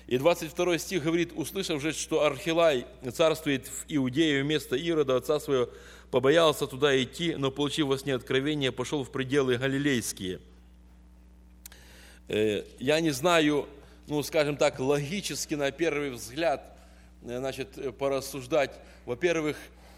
И 22 стих говорит: «Услышав же, что Архилай царствует в Иудее вместо Ирода, отца своего, побоялся туда идти, но, получив во сне откровение, пошел в пределы галилейские». Я не знаю, скажем так, логически на первый взгляд, порассуждать. Во-первых,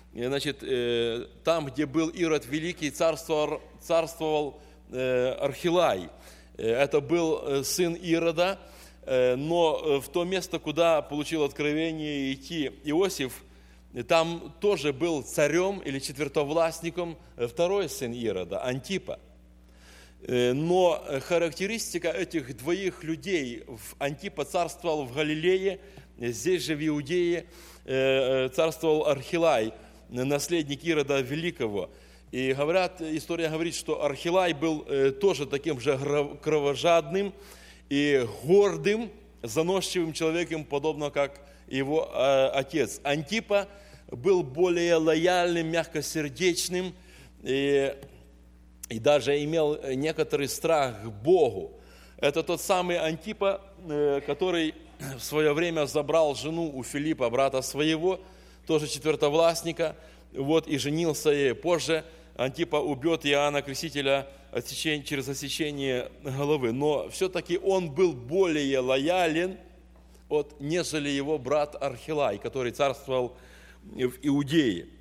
там, где был Ирод Великий, царствовал Архилай. Это был сын Ирода, но в то место, куда получил откровение идти Иосиф, там тоже был царем или четвертовластником второй сын Ирода, Антипа. Но характеристика этих двоих людей: Антипа царствовал в Галилее, здесь же в Иудее царствовал Архилай, наследник Ирода Великого. И история говорит, что Архилай был тоже таким же кровожадным и гордым, заносчивым человеком, подобно как его отец. Антипа был более лояльным, мягкосердечным и даже имел некоторый страх к Богу. Это тот самый Антипа, который в свое время забрал жену у Филиппа, брата своего, тоже четвертовластника, и женился ей. Позже Антипа убьет Иоанна Крестителя через отсечение головы. Но все-таки он был более лоялен, нежели его брат Архилай, который царствовал в Иудее.